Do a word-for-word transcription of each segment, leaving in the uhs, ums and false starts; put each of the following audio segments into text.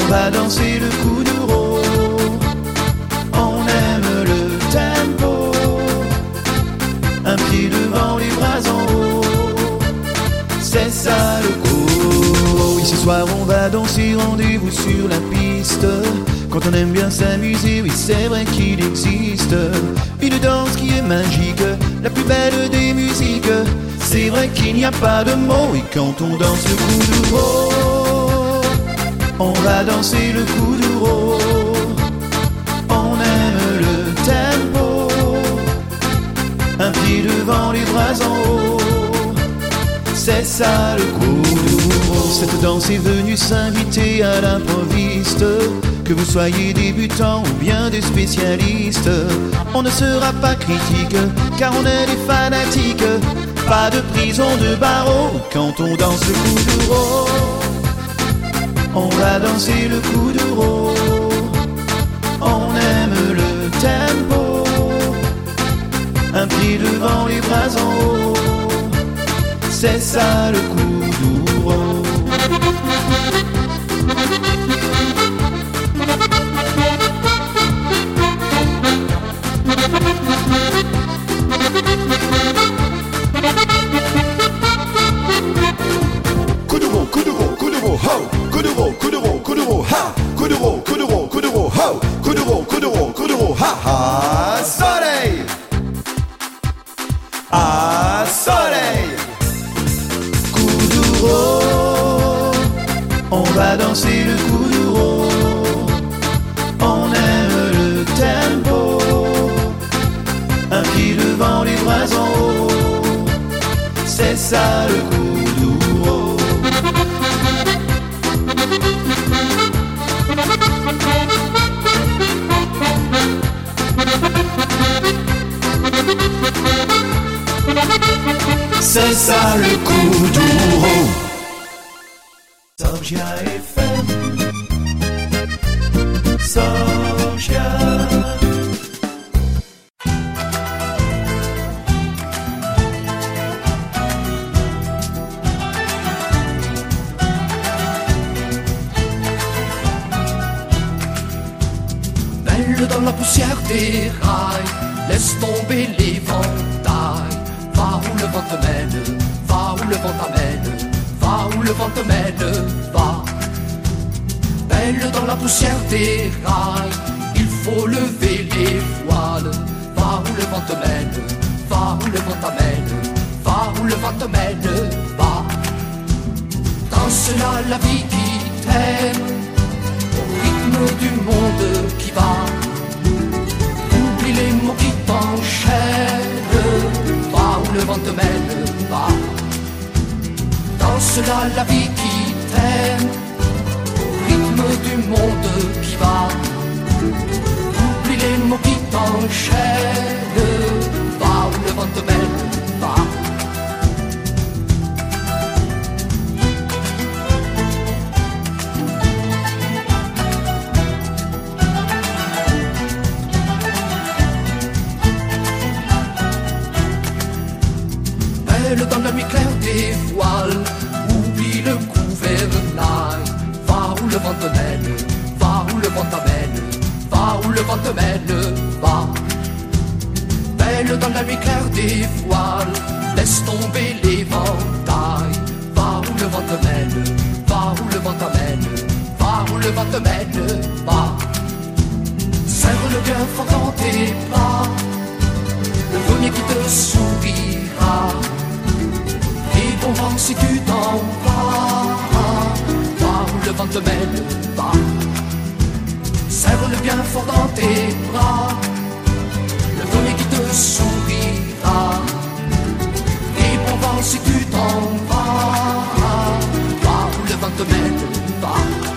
On va danser le kuduro, on aime le tempo, un pied devant, les bras en haut, c'est ça le coup. Oui, ce soir on va danser, rendez-vous sur la piste. Quand on aime bien s'amuser, oui c'est vrai qu'il existe une danse qui est magique, la plus belle des musiques. C'est vrai qu'il n'y a pas de mots, et quand on danse le kuduro, on va danser le kuduro, on aime le tempo, un pied devant, les bras en haut, c'est ça le kuduro. Cette danse est venue s'inviter à l'improviste. Que vous soyez débutant ou bien des spécialistes, on ne sera pas critique, car on est des fanatiques. Pas de prison de barreau quand on danse le kuduro. On va danser le kuduro, on aime le tempo, un pied devant, les bras en haut, c'est ça le kuduro. Kuduro, kuduro, kuduro, ho, kuduro, kuduro, kuduro, ha, kuduro, kuduro, kuduro, ho, kuduro, kuduro, kuduro, ha, ha, soleil, ah, soleil, Kuduro, on va danser le kuduro, on aime le tempo, un pied devant, les bras en haut, c'est ça le kuduro. C'est ça le kuduro. Sorgia F M, Sorgia. Belle dans la poussière des rails, laisse tomber l'éventail. Va où le vent te mène, va où le vent t'amène, va où le vent te mène, va. Belle dans la poussière des rails, il faut lever les voiles. Va où le vent te mène, va où le vent t'amène, va où le vent te mène, va. Danse là la vie qui t'aime, au rythme du monde qui va. Oublie les mots qui t'enchaînent, va où le vent te mène, va. Danse là la vie qui t'aime, au rythme du monde qui va. Oublie les mots qui t'enchaînent, va où le vent te mène, va. Dans la nuit claire des voiles, oublie le gouvernail. Va où le vent te mène, va où le vent t'amène, va où le vent te mène, va. Belle dans la nuit claire des voiles, laisse tomber l'éventail. Va où le vent te mène, va où le vent t'amène, va où le vent te mène, va. Serre-le bien fort dans tes bras, le premier qui te sourira. Et bon vent si tu t'en vas, va où le vent te mène, va. Serre-le bien fort dans tes bras, le premier qui te sourira. Et bon vent si tu t'en vas, va où le vent te mène, va.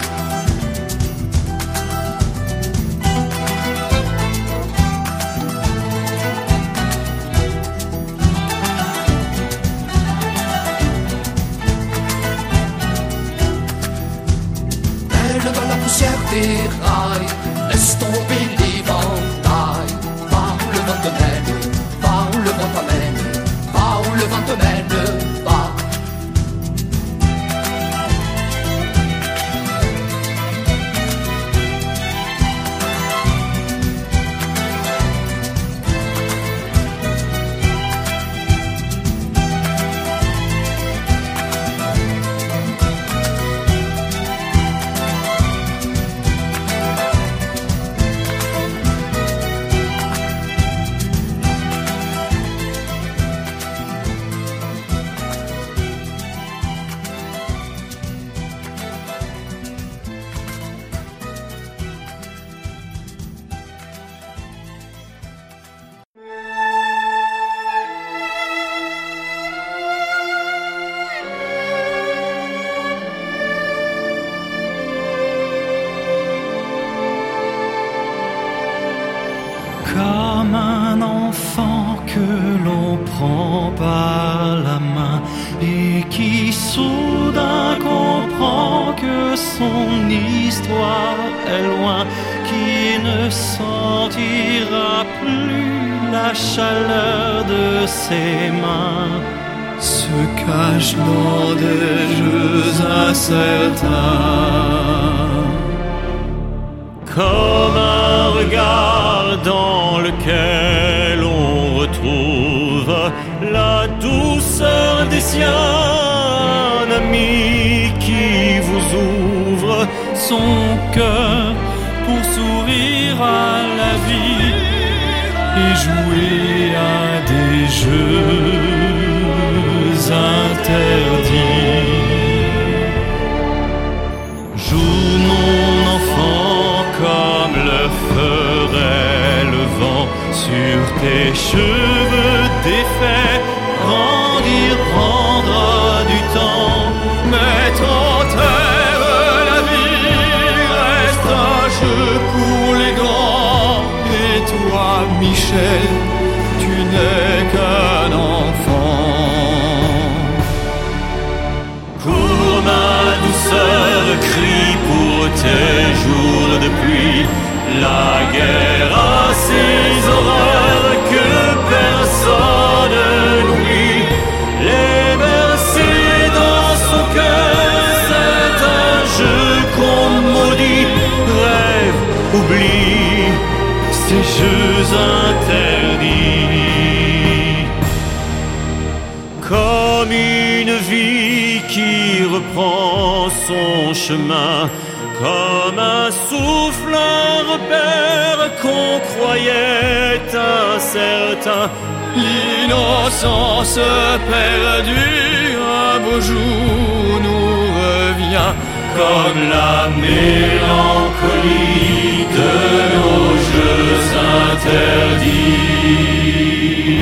Dans la poussière des rails, laisse tomber l'éventail. Va où le vent te mène, va où le vent t'amène, va où le vent te mène, va. un enfant que l'on prend par la main et qui soudain comprend que son histoire est loin, qui ne sentira plus la chaleur de ses mains, se cache dans des jeux incertains. Comme un regard dans lequel on retrouve la douceur des siens, un ami qui vous ouvre son cœur pour sourire à la vie et jouer à des jeux interdits. Joue mon enfant comme le ferait le vent sur tes cheveux défaits, grandir prendra du temps, mettre en terre la vie reste un jeu pour les grands. Et toi, Michel, tu n'es qu'un enfant. Pour ma douceur, crie pour tes jours de pluie. La guerre a ses horreurs que personne n'oublie. Les bercer dans son cœur, c'est un jeu qu'on maudit. Rêve, oublie ces jeux interdits. Comme une vie qui reprend son chemin, comme un souffle, un repère qu'on croyait incertain. L'innocence perdue, un beau jour nous revient, comme la mélancolie de nos jeux interdits.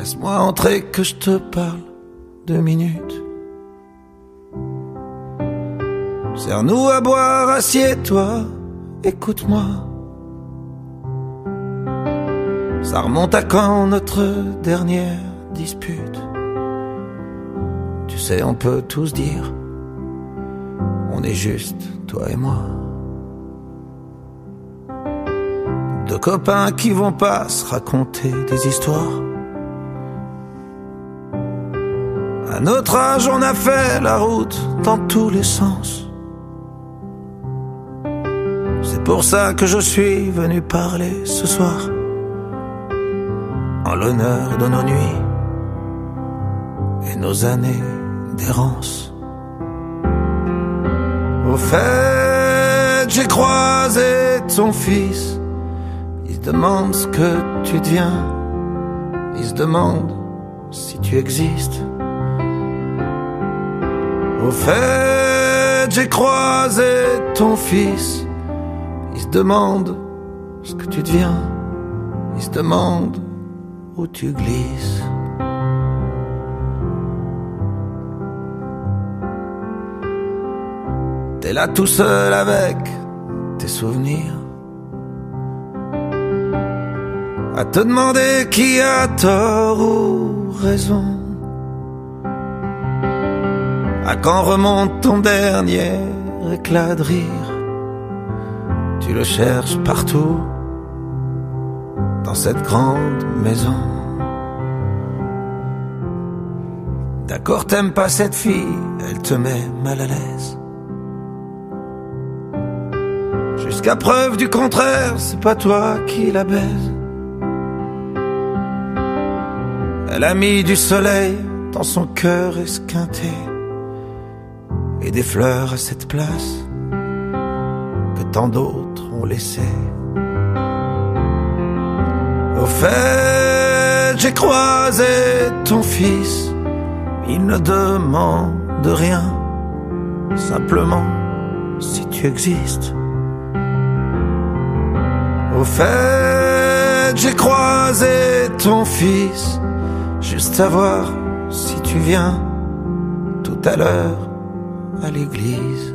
Laisse-moi entrer que je te parle deux minutes. Serre-nous à boire, assieds-toi, écoute-moi. Ça remonte à quand notre dernière dispute? Tu sais, on peut tous dire, on est juste, toi et moi. Deux copains qui vont pas se raconter des histoires. À notre âge, on a fait la route dans tous les sens. C'est pour ça que je suis venu parler ce soir, en l'honneur de nos nuits et nos années d'errance. Au fait, j'ai croisé ton fils. Il se demande ce que tu deviens. Il se demande si tu existes. Au fait, j'ai croisé ton fils. Il se demande ce que tu deviens. Il se demande où tu glisses. T'es là tout seul avec tes souvenirs, à te demander qui a tort ou raison. À quand remonte ton dernier éclat de rire? Tu le cherches partout dans cette grande maison. D'accord, t'aimes pas cette fille, elle te met mal à l'aise. Jusqu'à preuve du contraire, c'est pas toi qui la baise. Elle a mis du soleil dans son cœur esquinté et des fleurs à cette place que tant d'autres ont laissé. Au fait, j'ai croisé ton fils. Il ne demande rien, simplement si tu existes. Au fait, j'ai croisé ton fils, juste savoir si tu viens tout à l'heure à l'église.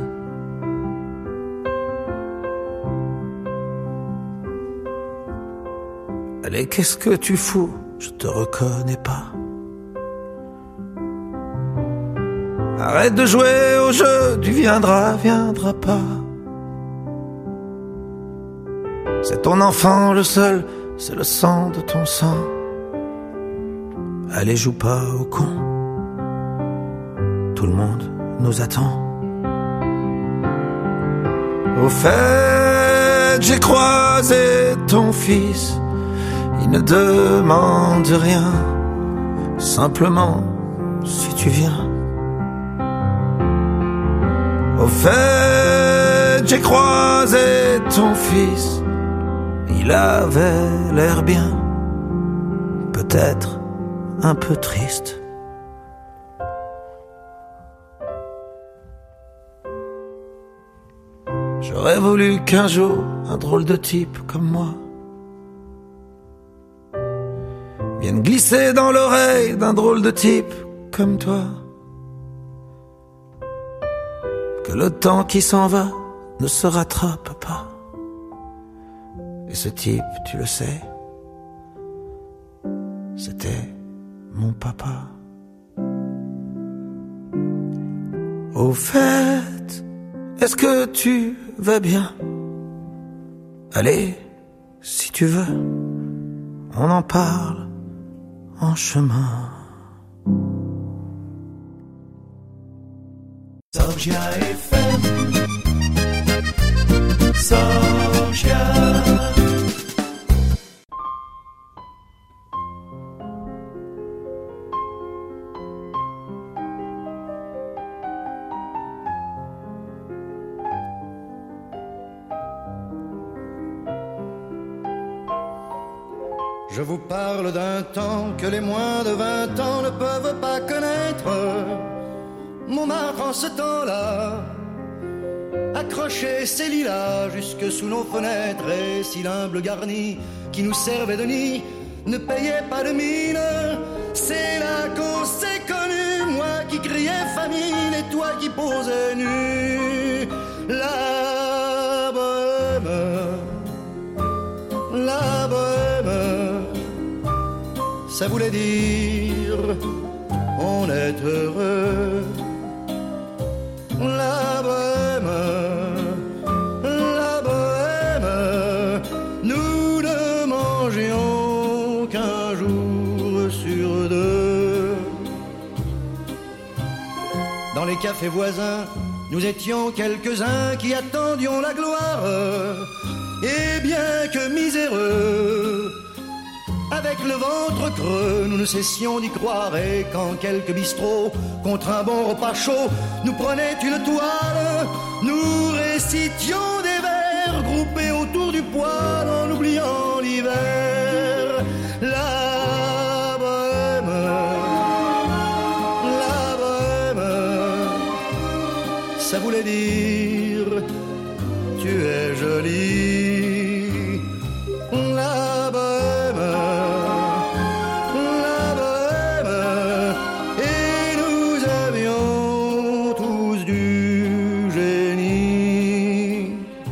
Allez, qu'est-ce que tu fous? Je te reconnais pas. Arrête de jouer au jeu du viendra, viendra pas. C'est ton enfant le seul, c'est le sang de ton sang. Allez, joue pas au con, tout le monde nous attend. Au fait, j'ai croisé ton fils. Il ne demande rien, simplement si tu viens. Au fait, j'ai croisé ton fils. Il avait l'air bien, peut-être un peu triste. J'aurais voulu qu'un jour, un drôle de type comme moi vienne glisser dans l'oreille d'un drôle de type comme toi. Que le temps qui s'en va ne se rattrape pas. Et ce type, tu le sais, c'était mon papa. Au fait, est-ce que tu vas bien? Allez, si tu veux, on en parle en chemin. Sorgia F M, Sorgia. Je vous parle d'un temps que les moins de vingt ans ne peuvent pas connaître. Montmartre en ce temps-là accrochait ses lilas jusque sous nos fenêtres, et si l'humble garni qui nous servait de nid ne payait pas de mine, C'est là qu'on s'est connus, moi qui criais famine et toi qui posais nu. La bohème, la bohème, ça voulait dire on est heureux. La bohème, la bohème, nous ne mangions qu'un jour sur deux. Dans les cafés voisins, nous étions quelques-uns qui attendions la gloire. Et bien que miséreux, avec le ventre creux, nous ne cessions d'y croire. Et quand quelques bistrots, contre un bon repas chaud, nous prenaient une toile, nous récitions des vers groupés autour du poêle en oubliant l'hiver. La bohème, la bohème, ça voulait dire tu es jolie. La bohème, la bohème, et nous avions tous du génie.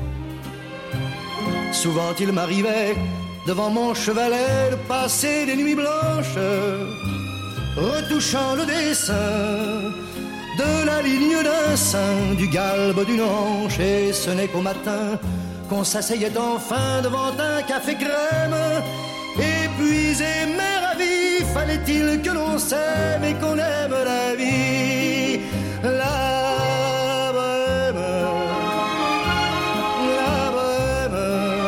Souvent il m'arrivait devant mon chevalet de passer des nuits blanches, retouchant le dessin de la ligne d'un sein, du galbe d'une hanche. Et ce n'est qu'au matin qu'on s'asseyait enfin devant un café crème. Épuisé mais ravi, fallait-il que l'on s'aime et qu'on aime la vie. La bohème, la bohème,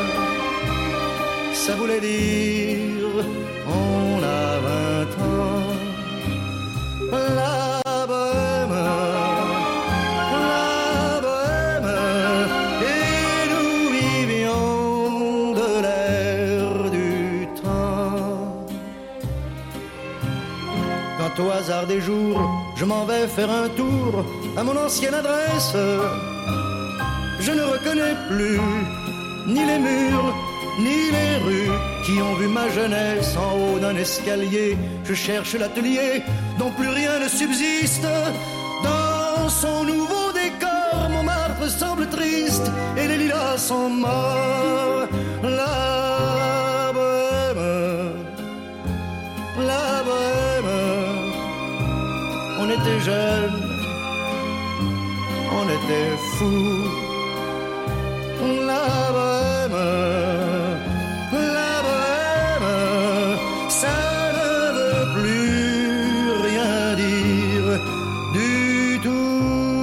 ça voulait dire on a vingt ans. La bohème, la bohème, et nous vivions de l'air du temps. Quand au hasard des jours, je m'en vais faire un tour à mon ancienne adresse, je ne reconnais plus ni les murs, ni les rues qui ont vu ma jeunesse en haut d'un escalier. Je cherche l'atelier dont plus rien ne subsiste. Dans son nouveau décor, Montmartre semble triste et les lilas sont morts. La bohème, la bohème, on était jeunes, on était fous. La bohème, la bohème, ça ne veut plus rien dire du tout.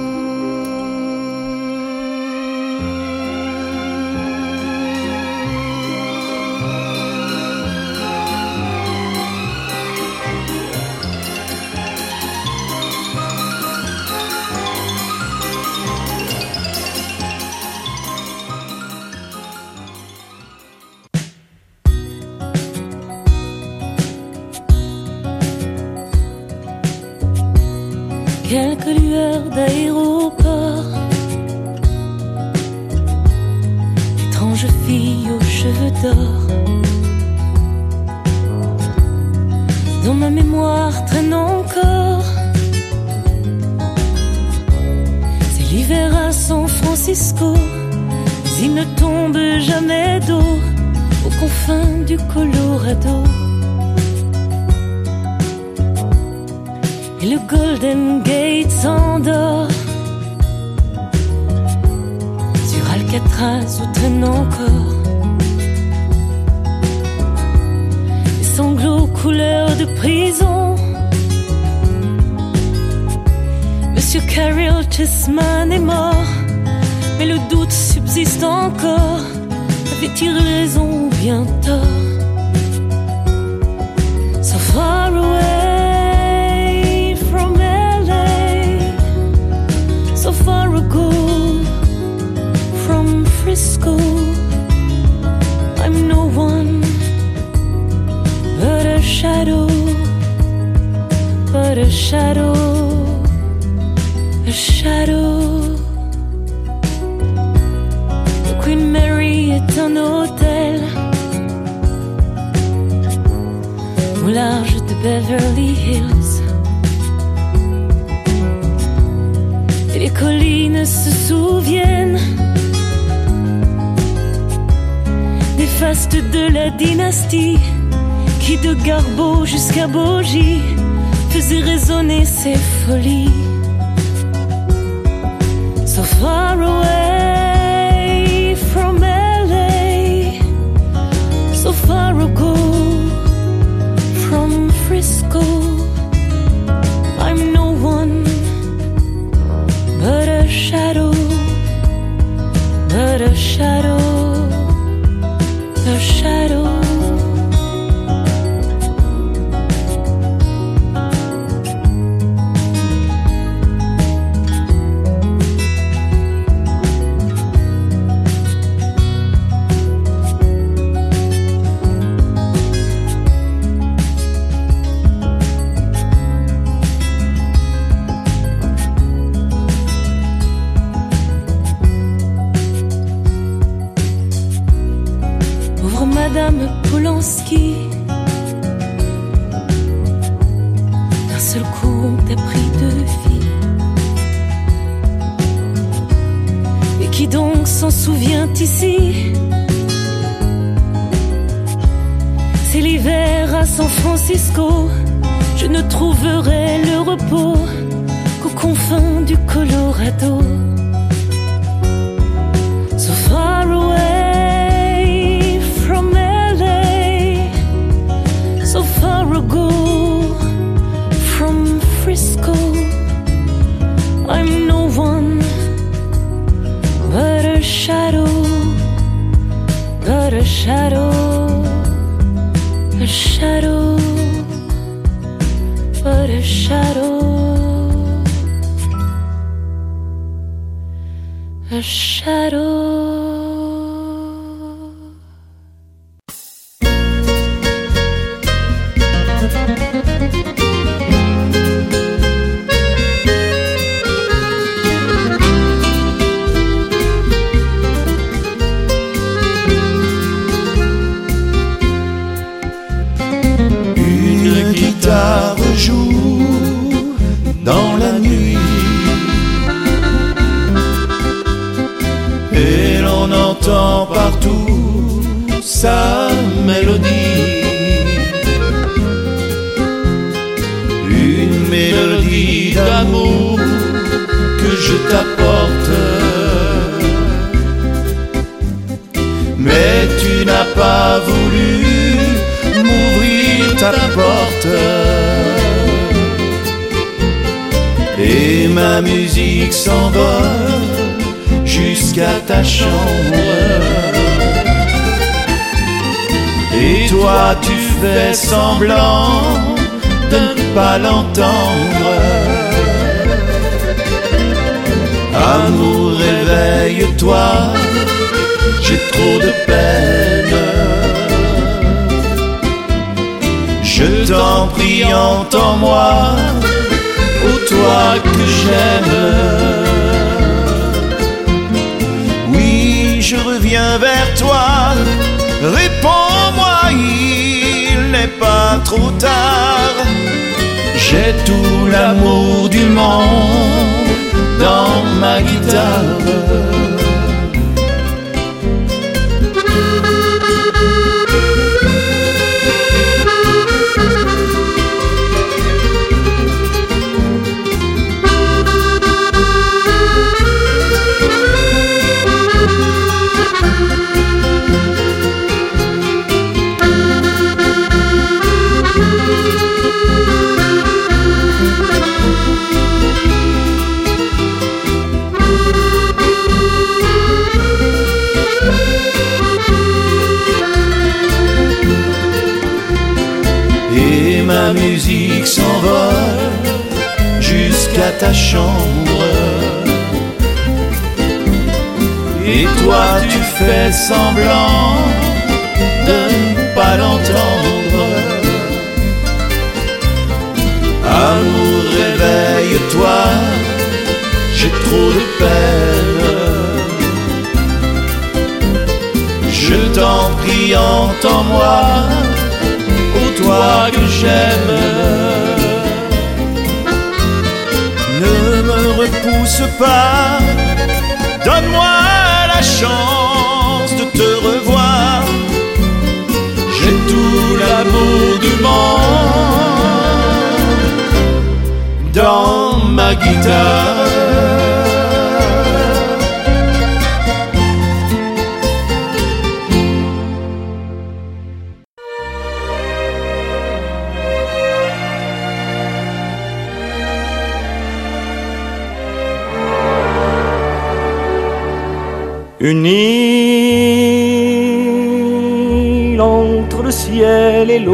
Quelques lueurs d'aéroport, étrange fille aux cheveux d'or. Dans ma mémoire traîne encore. C'est l'hiver à San Francisco, mais il ne tombe jamais d'eau aux confins du Colorado. Et le Golden Gate s'endort. Sur Alcatraz où traîne encore les sanglots couleur de prison. Monsieur Carol Chessman est mort, mais le doute subsiste encore. Avait-il raison ou bien tort? So far away far ago from Frisco, I'm no one but a shadow, but a shadow, a shadow. The Queen Mary est un hôtel au large de Beverly Hills. Et les collines se souviennent des fastes de la dynastie qui de Garbeau jusqu'à Bogie faisait résonner ses folies. So far away from L A, so far ago from Frisco, I'm no one but a shadow, but a shadow, a shadow. Madame Polanski, d'un seul coup on t'a pris deux filles. Et qui donc s'en souvient ici? C'est l'hiver à San Francisco, je ne trouverai le repos qu'aux confins du Colorado. So far away from L A, so far ago from Frisco, I'm no one but a shadow, but a shadow, a shadow, but a shadow, a shadow. Dans la nuit, et l'on entend partout sa mélodie, une mélodie d'amour que je t'apporte, mais tu n'as pas voulu m'ouvrir ta porte. Et ma musique s'envole jusqu'à ta chambre. Et toi tu fais semblant de ne pas l'entendre. Amour, réveille-toi, j'ai trop de peine. Je t'en prie, entends-moi, ô toi que j'aime. Oui, je reviens vers toi, réponds-moi, il n'est pas trop tard. J'ai tout l'amour du monde dans ma guitare. Et ma musique s'envole jusqu'à ta chambre. Et toi tu fais semblant de ne pas l'entendre. Amour, réveille-toi, j'ai trop de peine. Je t'en prie, entends-moi, ô toi que j'aime. Ne me repousse pas, donne-moi la chance de te revoir. J'ai tout l'amour du monde dans ma guitare. Une île entre le ciel et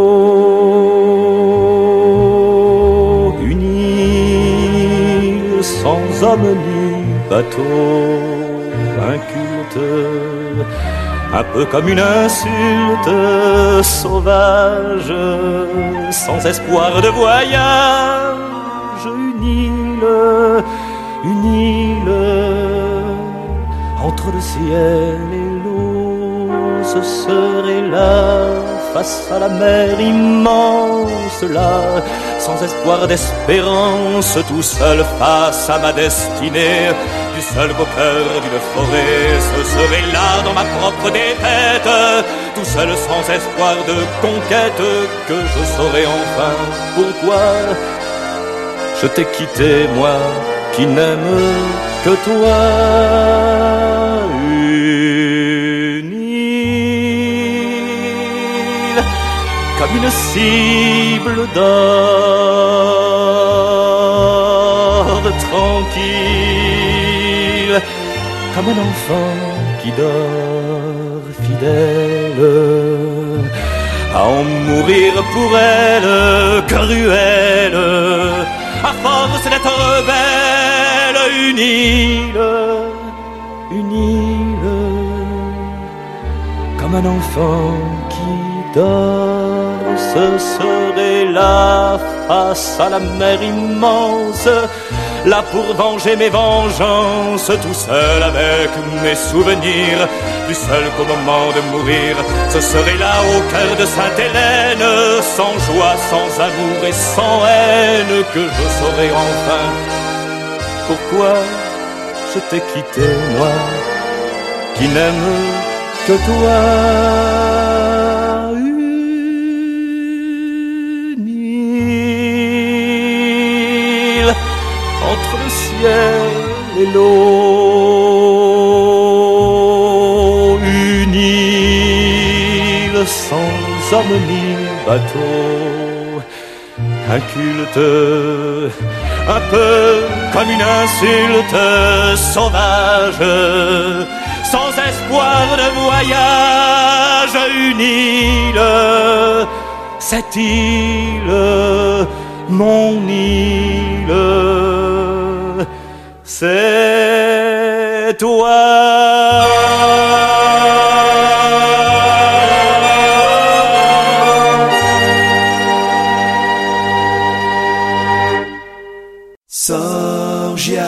l'eau, une île sans homme ni bateau, inculte, un peu comme une insulte sauvage, sans espoir de voyage, une île, une île entre le ciel et l'eau, ce serait là, face à la mer immense, là, sans espoir d'espérance, tout seul face à ma destinée, du seul qu'au cœur d'une forêt, ce serait là, dans ma propre défaite, tout seul sans espoir de conquête, que je saurais enfin pourquoi je t'ai quitté, moi, qui n'aime que toi. Une île comme une cible d'or, tranquille comme un enfant qui dort fidèle, à en mourir pour elle, cruelle, à force d'être belle, une île, une île, comme un enfant qui dort, ce serait là, face à la mer immense, là pour venger mes vengeances, tout seul avec mes souvenirs, plus seul qu'au moment de mourir, ce serait là au cœur de Sainte-Hélène, sans joie, sans amour et sans haine, que je saurais enfin pourquoi je t'ai quitté, moi, qui n'aime que toi. Une île entre le ciel et l'eau, une île sans homme ni bateau, inculte, un peu comme une insulte sauvage, sans espoir de voyage, une île, cette île, mon île, c'est toi. Sorgia.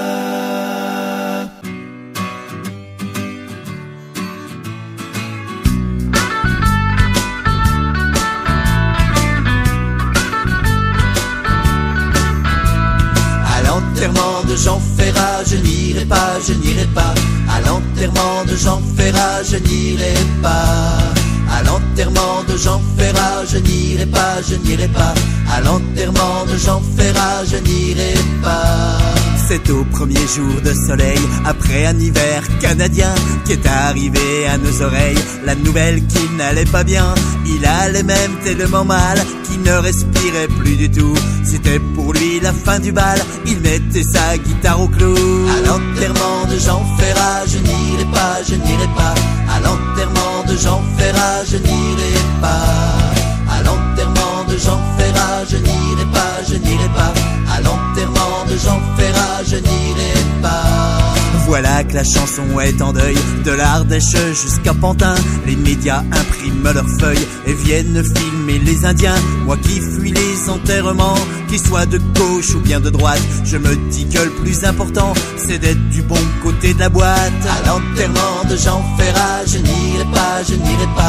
À l'enterrement de Jean Ferrat, je n'irai pas, je n'irai pas. À l'enterrement de Jean Ferrat, je n'irai pas. À l'enterrement de Jean Ferrat, je n'irai pas, je n'irai pas. À l'enterrement de Jean Ferrat, je n'irai pas. C'est au premier jour de soleil, après un hiver canadien, qui est arrivé à nos oreilles la nouvelle qu'il n'allait pas bien. Il allait même tellement mal qu'il ne respirait plus du tout. C'était pour lui la fin du bal, il mettait sa guitare au clou. À l'enterrement de Jean Ferrat, je n'irai pas, je n'irai pas. À l'enterrement de Jean Ferrat, je n'irai pas. À l'enterrement de Jean Ferrat, je n'irai pas, je n'irai pas. À l'enterrement de Jean Ferrat, je n'irai pas. Voilà que la chanson est en deuil, de l'Ardèche jusqu'à Pantin. Les médias impriment leurs feuilles et viennent filmer les Indiens. Moi qui fuis les enterrements, qu'ils soient de gauche ou bien de droite, je me dis que le plus important, c'est d'être du bon côté de la boîte. À l'enterrement de Jean Ferrat, je n'irai pas, je n'irai pas. À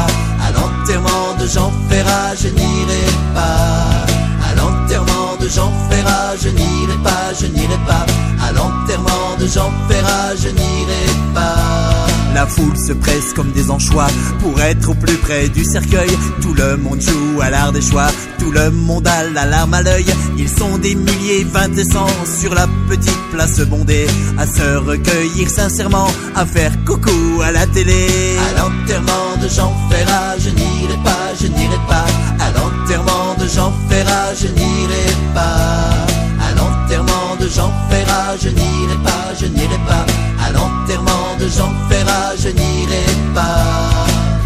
À l'enterrement de Jean Ferrat, je n'irai pas. À l'enterrement de Jean Ferrat, je n'irai pas, je n'irai pas. À l'enterrement de Jean Ferrat, je n'irai pas. La foule se presse comme des anchois pour être au plus près du cercueil. Tout le monde joue à l'art des choix, tout le monde a la larme à l'œil. Ils sont des milliers, vingt et cent sur la petite place bondée, à se recueillir sincèrement, à faire coucou à la télé. À l'enterrement de Jean Ferrat, je n'irai pas, je n'irai pas. À l'enterrement de Jean Ferrat, je n'irai pas. À l'enterrement de Jean Ferrat, je n'irai pas, je n'irai pas. À l'enterrement de Jean Ferrat, je n'irai pas.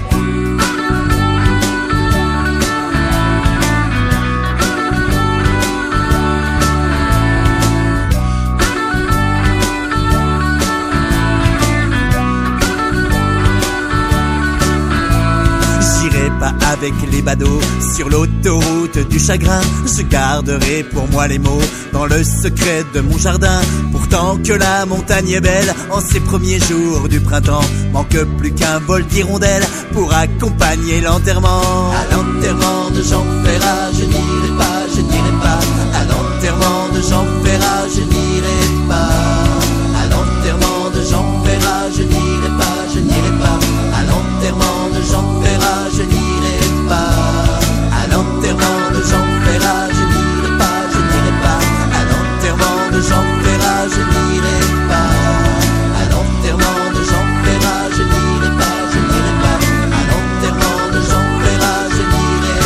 J'irai pas avec les badauds sur l'autoroute du chagrin. Je garderai pour moi les mots dans le secret de mon jardin. Pourtant que la montagne est belle, en ces premiers jours du printemps, manque plus qu'un vol d'hirondelles pour accompagner l'enterrement. À l'enterrement de Jean Ferrat, je n'irai pas, je n'irai pas. À l'enterrement de Jean Ferrat, je n'irai pas. À l'enterrement de Jean Ferrat, je n'irai pas, je n'irai pas. À l'enterrement de Jean Ferrat, je n'irai pas. À l'enterrement de Jean Ferrat, je n'irai pas, je n'irai pas. À l'enterrement de Jean Ferrat, je n'irai pas. À l'enterrement de Jean Ferrat, je n'irai pas, je n'irai pas. À l'enterrement de Jean Ferrat, je n'irai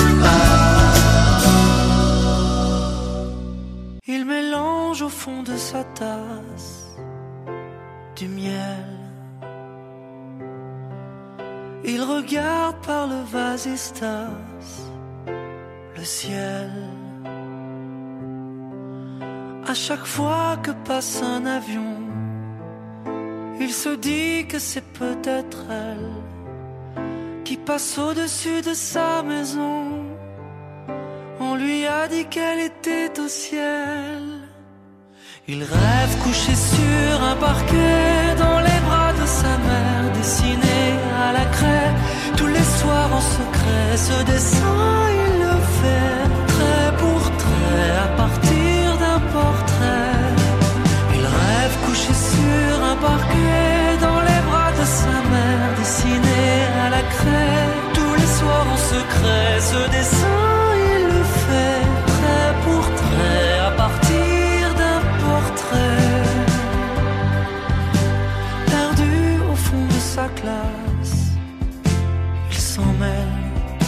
pas. Il mélange au fond de sa tasse du miel. Il regarde par le vasistas le ciel. À chaque fois que passe un avion, il se dit que c'est peut-être elle qui passe au-dessus de sa maison. On lui a dit qu'elle était au ciel. Il rêve couché sur un parquet dans les bras de sa mère, dessiné à la craie tous les soirs en secret. Ce dessin il le fait trait pour trait à partir d'un portrait. Il rêve couché sur un parquet dans les bras de sa mère, dessiné à la craie tous les soirs en secret. Ce dessin il le fait trait pour trait à partir d'un portrait. Perdu au fond de sa classe, il s'en mêle.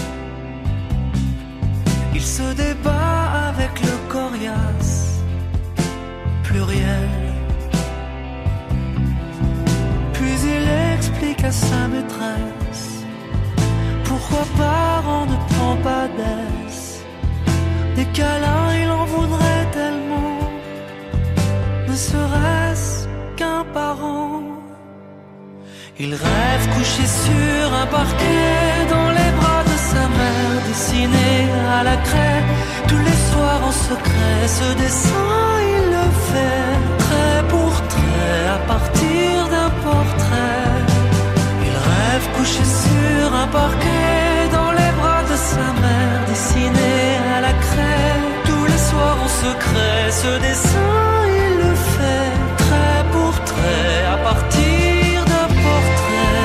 Il se débat avec le coriace pluriel. Puis il explique à sa maîtresse pourquoi parent ne prend pas d'aise. Des câlins il en voudrait tellement, ne serait-ce qu'un parent. Il rêve couché sur un parquet dans les bras de sa mère, dessiné à la craie tous les soirs en secret. Ce dessin il le fait trait pour trait à partir d'un portrait. Il rêve couché sur un parquet dans les bras de sa mère, dessiné à la craie tous les soirs en secret. Ce dessin il le fait trait pour trait à partir d'un portrait.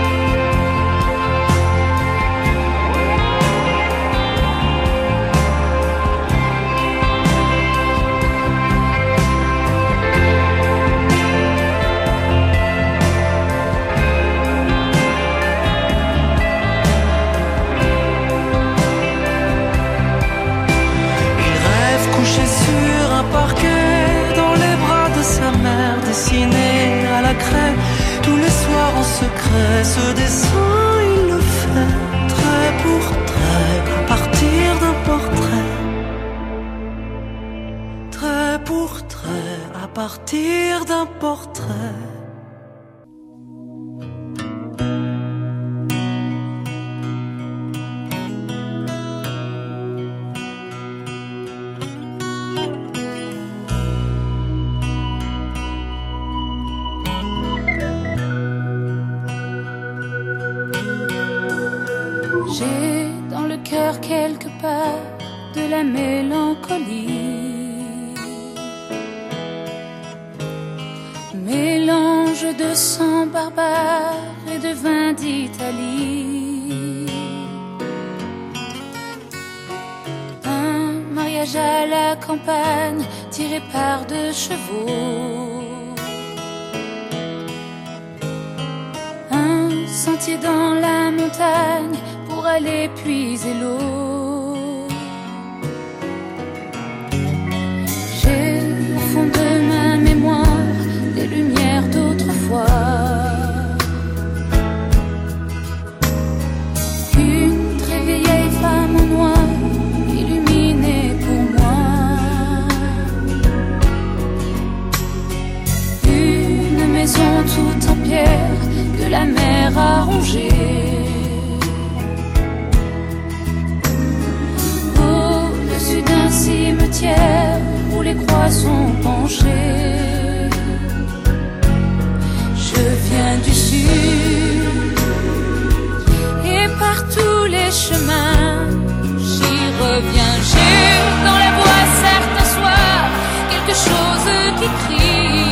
Sur un parquet dans les bras de sa mère, dessiné à la craie tous les soirs en secret. Ce dessin il le fait trait pour trait à partir d'un portrait. Trait pour trait à partir d'un portrait. J'ai dans le cœur quelque part de la mélancolie, mélange de sang barbare et de vin d'Italie. Un mariage à la campagne tiré par deux chevaux, un sentier dans la montagne pour aller puiser l'eau. J'ai au fond de ma mémoire des lumières d'autrefois, une très vieille femme en noir illuminée pour moi, une maison toute en pierre que la mer a rongée. Au-dessus d'un cimetière où les croix sont penchées. Je viens du sud et par tous les chemins j'y reviens. J'ai dans la voix certains soirs quelque chose qui crie.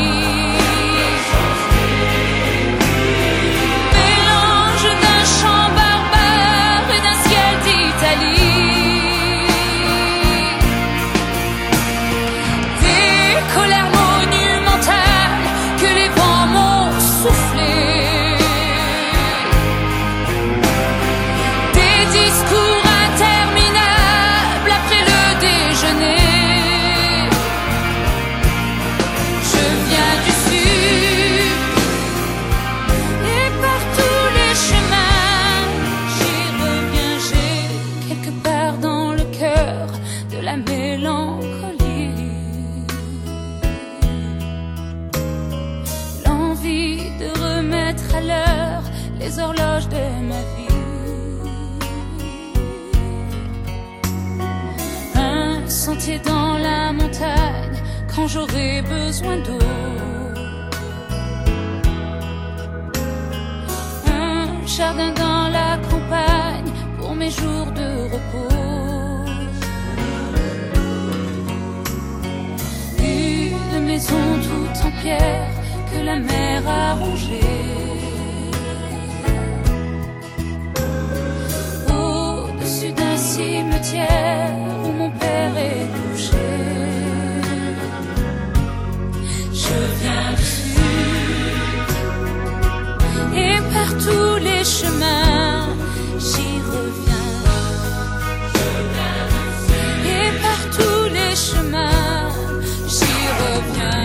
Les horloges de ma vie, un sentier dans la montagne quand j'aurai besoin d'eau, un jardin dans la campagne pour mes jours de repos, une maison toute en pierre que la mer a rongée. Cimetière où mon père est couché. Je viens du sud et par tous les chemins j'y reviens. Et par tous les chemins j'y reviens.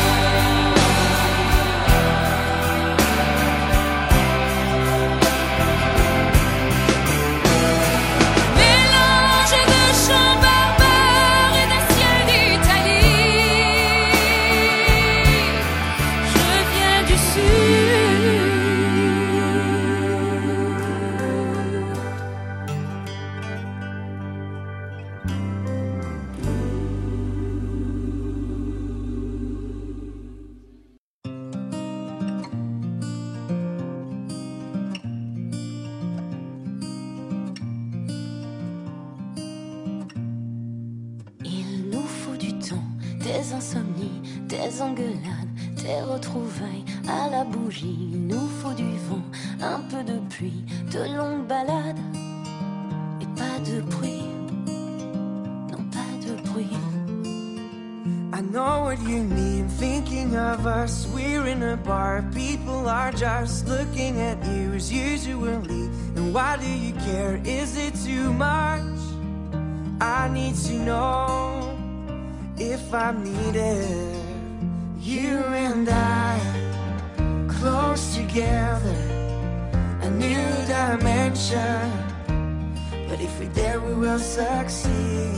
Des insomnies, des engueulades, des retrouvailles à la bougie. Il nous faut du vent, un peu de pluie, de longues balades et pas de bruit, non pas de bruit. I know what you mean, thinking of us. We're in a bar, people are just looking at you as usually. And why do you care? Is it too much? I need to know if I'm needed. You and I, close together, a new dimension. But if we're there, we will succeed.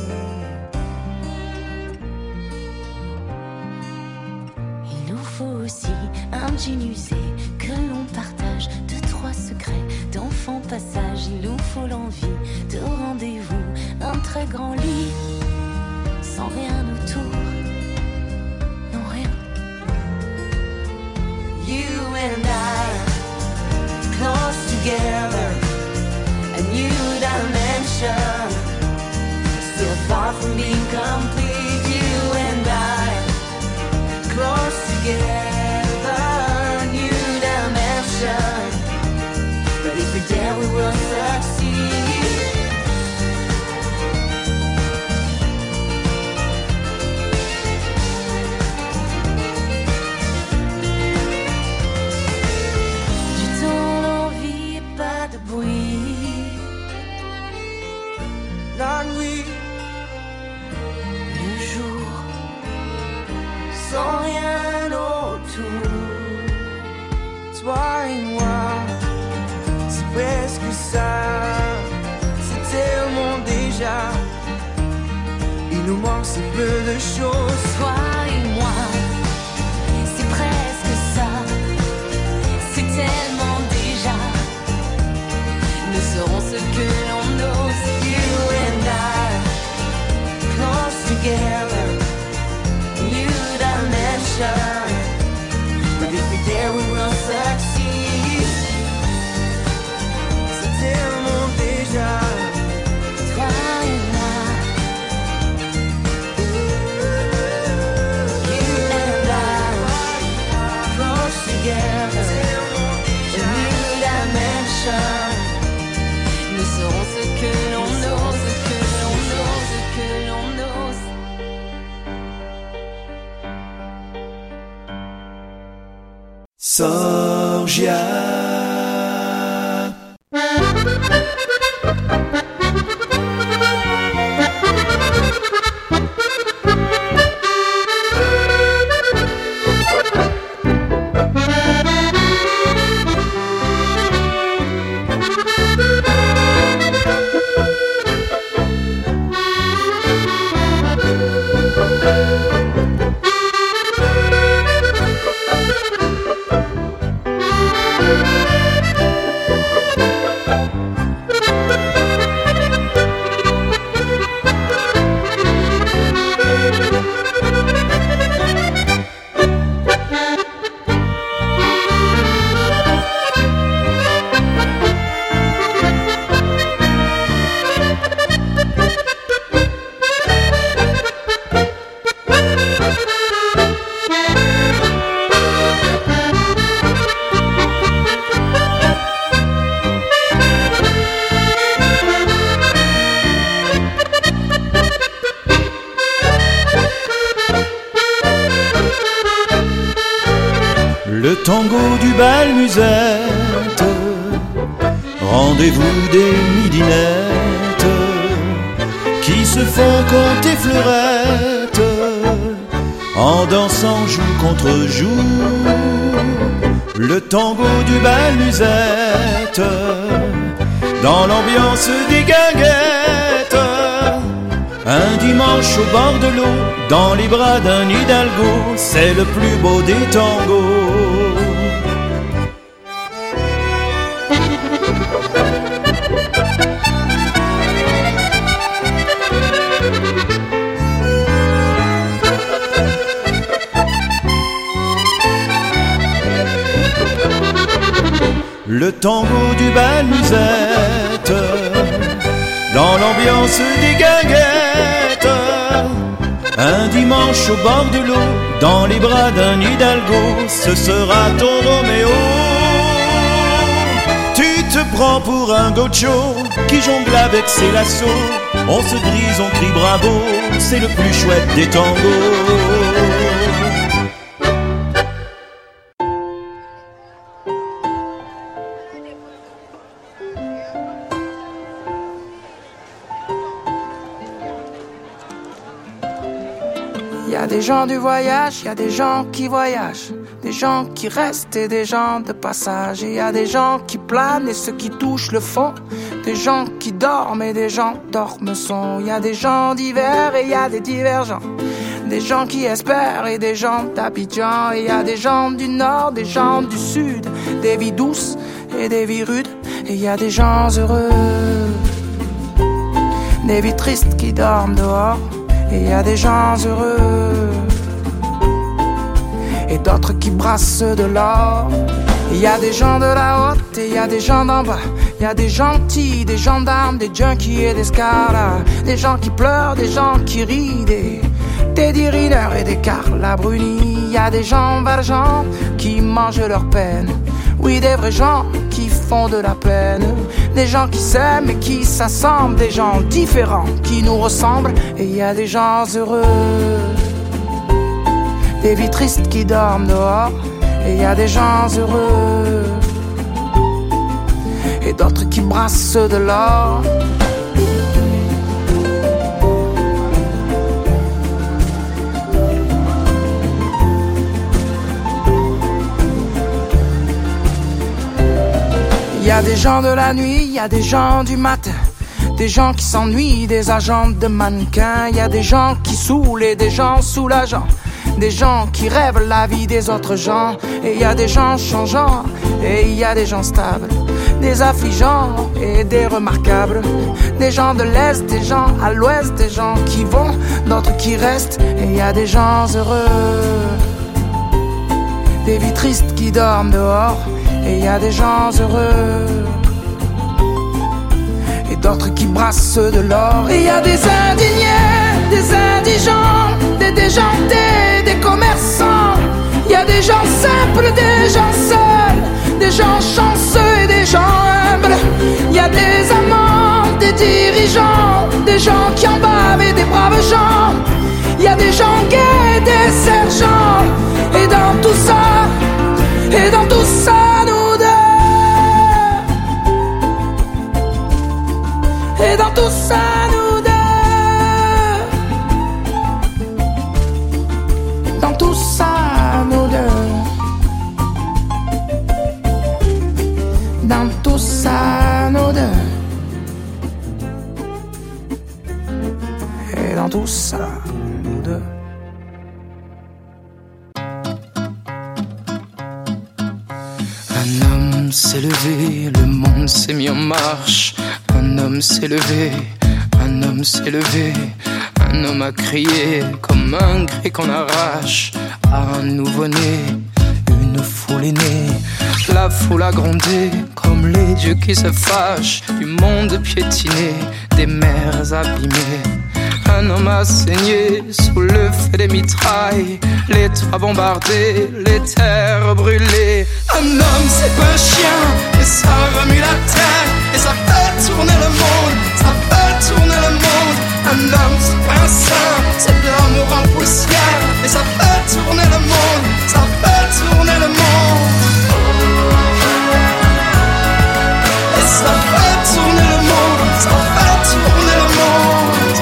Il nous faut aussi un jean usé que l'on partage, deux, trois secrets d'enfant passage. Il nous faut l'envie de rendez-vous, un très grand lit sans rien autour, non rien. You and I, close together, a new toi et moi, c'est presque ça. C'est tellement déjà. Il nous manque si peu de choses. Toi et moi, c'est presque ça. C'est tellement déjà. Nous serons ce que l'on ose. You and I, close together, new dimension. But if we're there, we will succeed. C'est tellement déjà. Toi et moi, You and I, close together, a new dimension. nous serons ce que l'on ose, ce que l'on ose, ce que l'on ose. Sorgia. Le tango du bal musette, rendez-vous des midinettes qui se font compter fleurettes en dansant joue contre joue. Le tango du bal musette, dans l'ambiance des guinguettes. Un dimanche au bord de l'eau, dans les bras d'un hidalgo, c'est le plus beau des tangos. Le tango du bal musette, dans l'ambiance des guinguettes. Un dimanche au bord de l'eau, dans les bras d'un hidalgo, ce sera ton Roméo. Tu te prends pour un gaucho qui jongle avec ses lassos. On se grise, on crie bravo, c'est le plus chouette des tangos. Y a des gens du voyage, y a des gens qui voyagent, des gens qui restent et des gens de passage. Et y a des gens qui planent et ceux qui touchent le fond, des gens qui dorment et des gens dorment sont. Y a des gens divers et y a des divergents, des gens qui espèrent et des gens d'Abidjan. Et y a des gens du nord, des gens du sud, des vies douces et des vies rudes. Et y a des gens heureux, des vies tristes qui dorment dehors. Et y a des gens heureux et d'autres qui brassent de l'or. Il y a des gens de la haute et il y a des gens d'en bas. Il y a des gentils, des gendarmes, des junkies et des scars. Des gens qui pleurent, des gens qui rient, des Teddy Riner et des Carla Bruni. Il y a des gens valjean qui mangent leur peine. Oui, des vrais gens qui font de la peine. Des gens qui s'aiment et qui s'assemblent. Des gens différents qui nous ressemblent. Et il y a des gens heureux, des vies tristes qui dorment dehors. Et il y a des gens heureux et d'autres qui brassent de l'or. a des gens de la nuit, il y a des gens du matin, des gens qui s'ennuient, des agents de mannequins. Il y a des gens qui saoulent et des gens soulageants, des gens qui rêvent la vie des autres gens. Et il y a des gens changeants et il y a des gens stables, des affligeants et des remarquables, des gens de l'Est, des gens à l'Ouest, des gens qui vont, d'autres qui restent. Et il y a des gens heureux, des vies tristes qui dorment dehors. Et il y a des gens heureux et d'autres qui brassent de l'or. Et il y a des indignés, des indigents, des déjantés, des commerçants. Il y a des gens simples, des gens seuls, des gens chanceux et des gens humbles. Il y a des amants, des dirigeants, des gens qui en bavent et des braves gens. Il y a des gens gays, des sergents. Et dans tout ça, et dans tout ça, nous deux. Et dans tout ça, nous deux. Dans tout ça, nous deux. Dans tout ça, nous deux. Et dans tout ça, nous deux. Un homme s'est levé, le monde s'est mis en marche. Un homme s'est levé, un homme s'est levé. Un homme a crié comme un gré qu'on arrache à un nouveau-né. Une foule est née, la foule a grondé comme les dieux qui se fâchent du monde piétiné, des mers abîmées. Un homme a saigné sous le feu des mitrailles, les toits bombardés, les terres brûlées. Un homme c'est pas un chien, et ça remue la terre, et ça fait tourner le monde, ça fait tourner le monde. Un homme c'est pas un saint, c'est de l'amour en poussière, et ça fait tourner le monde, ça fait tourner le monde. Et ça fait tourner le monde, ça fait tourner le monde.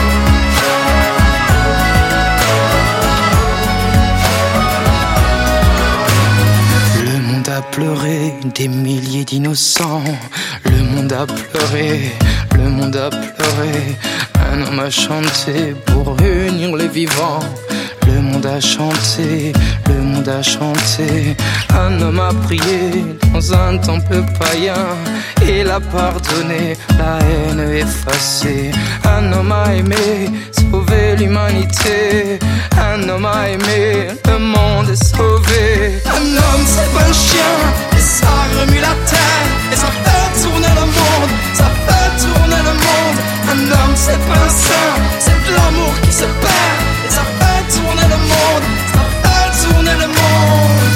A pleuré des milliers d'innocents. Le monde a pleuré, le monde a pleuré. Un homme a chanté pour unir les vivants. Le monde a chanté, le monde a chanté. Un homme a prié dans un temple païen. Il a pardonné, la haine effacée. Un homme a aimé, sauver l'humanité. Un homme a aimé, le monde est sauvé. Un homme c'est pas un chien, et ça remue la terre, et ça fait tourner le monde, ça fait tourner le monde. Un homme c'est pas un saint, c'est de l'amour qui se perd, et ça fait tourner le monde, ça fait tourner le monde.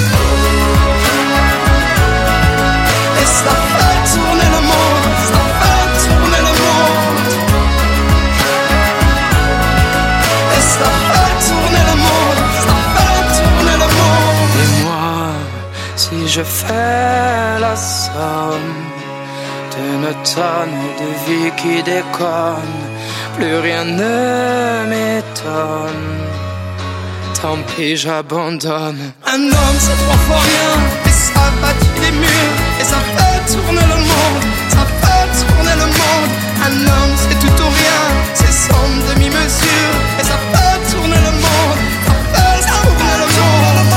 Et ça fait tourner le monde, ça fait tourner le monde. Et ça fait tourner le monde, ça fait tourner le monde. Et moi, si je fais la somme d'une tonne de vie qui déconne, plus rien ne m'étonne. Tant pis, j'abandonne. Un homme c'est trois fois rien, et ça bâtit des murs, et ça fait tourner le monde, ça fait tourner le monde. Un homme c'est tout ou rien, c'est sans demi-mesure, et ça fait tourner le monde, ça fait tourner le monde.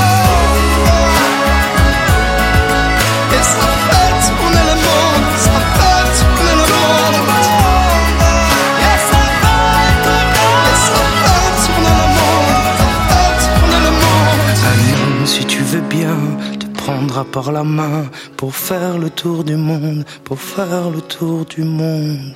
Et ça fait tourner le monde, ça fait tourner le monde. Et ça fait tourner le monde, ça fait tourner le monde. Un homme, si tu veux bien, te prendra par la main pour faire le tour du monde, pour faire le tour du monde.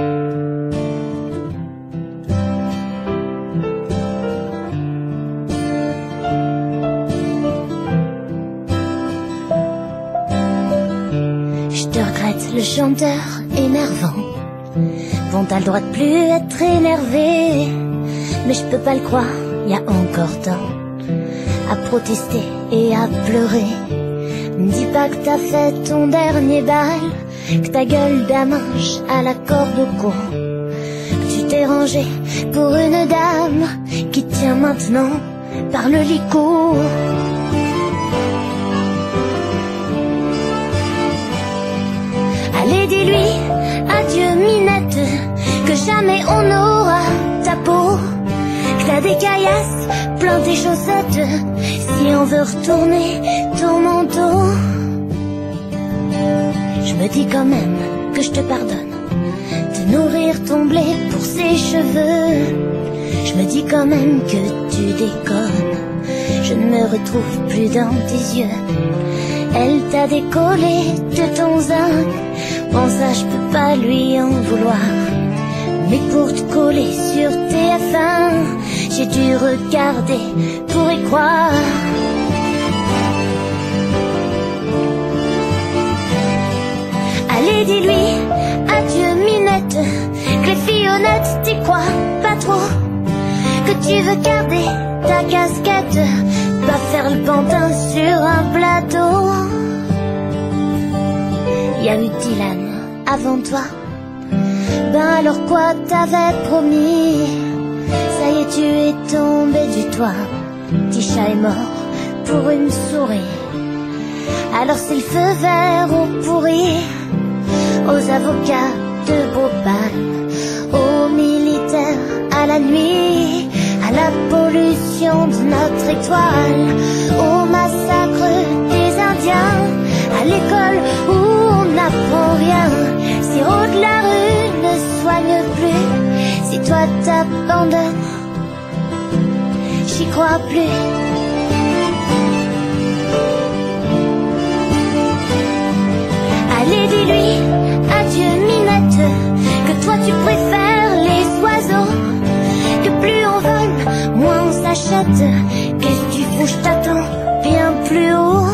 Le chanteur énervant. Bon, t'as le droit de plus être énervé, mais je peux pas le croire, y a encore temps à protester et à pleurer. Me dis pas que t'as fait ton dernier bal, que ta gueule d'amanche à la corde au cou, que tu t'es rangé pour une dame qui tient maintenant par le licou. que jamais on n'aura ta peau, que t'as des caillasses plein tes chaussettes, si on veut retourner ton manteau. Je me dis quand même que je te pardonne de nourrir ton blé pour ses cheveux. Je me dis quand même que tu déconnes, je ne me retrouve plus dans tes yeux. Elle t'a décollé de ton zinc, bon ça je peux pas lui en vouloir. Mais pour te coller sur T F un, j'ai dû regarder pour y croire. Allez dis-lui adieu Minette, que les filles honnêtes t'y croient pas trop, que tu veux garder ta casquette, pas faire le pantin sur un plateau. Y a eu Dylan avant toi, ben alors quoi t'avais promis? Ça y est tu es tombé du toit, petit chat est mort pour une souris. Alors c'est le feu vert au pourri, aux avocats de Bhopal, aux militaires à la nuit, à la pollution de notre étoile, au massacre des Indiens, à l'école où on n'apprend rien. Si haut de la rue ne soigne plus, si toi t'abandonnes, j'y crois plus. Allez dis-lui adieu Minette, que toi tu préfères les oiseaux, que plus on vole, moins on s'achète. Qu'est-ce que tu fous, je t'attends bien plus haut.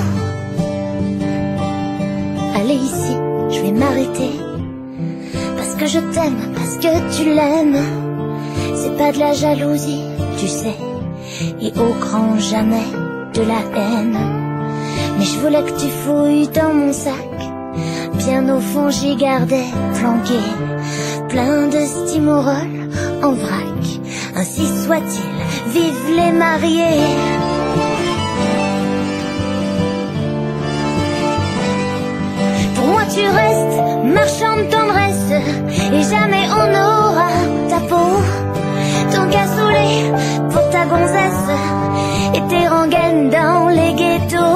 Allez ici, je vais m'arrêter, parce que je t'aime, parce que tu l'aimes. C'est pas de la jalousie, tu sais, et au grand jamais de la haine. Mais je voulais que tu fouilles dans mon sac, bien au fond j'y gardais planqué plein de stimorol en vrac. Ainsi soit-il, vive les mariés. Pour moi tu restes marchand de tendresse, et jamais on n'aura ta peau, ton cassoulet pour ta gonzesse, et tes rengaines dans les ghettos.